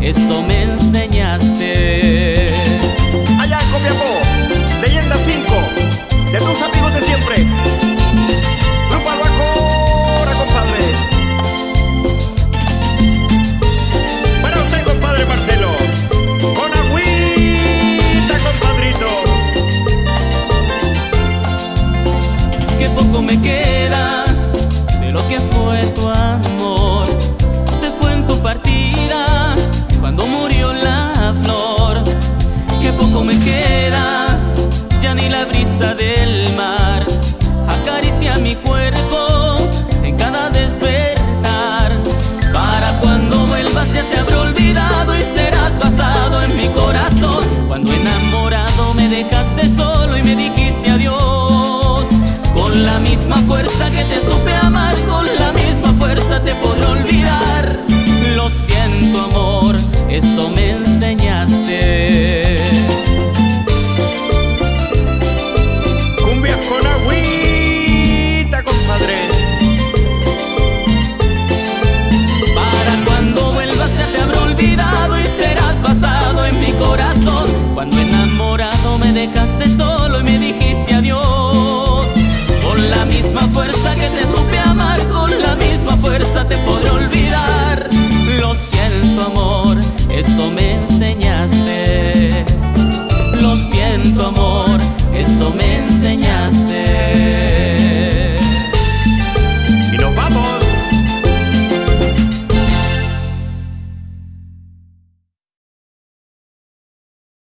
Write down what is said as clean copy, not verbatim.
eso me enseñaste. Allá en Copiapó, Leyenda 5, de tus amigos de siempre. Grupo Albacora, compadre. Para usted, compadre Marcelo, con agüita, compadrito. Qué poco me queda de lo que fue tu amor. Se fue en tu partida cuando murió la flor. Qué poco me queda, ya ni la brisa del mar acaricia mi cuerpo en cada despertar. Para cuando vuelvas ya te habré olvidado y serás basado en mi corazón. Cuando enamorado me dejaste solo y me dijiste adiós. Con la misma fuerza que te supe amar, con la misma fuerza te podré olvidar. Lo siento, amor, eso me enseñaste. Cumbias con agüita, compadre. Para cuando vuelvas ya te habré olvidado y serás basado en mi corazón. Cuando enamorado me dejaste solo y me dijiste adiós. Con la misma fuerza que te supe amar, con la misma fuerza te podré olvidar. Lo siento, amor, eso me enseñaste. Lo siento, amor, eso me enseñaste.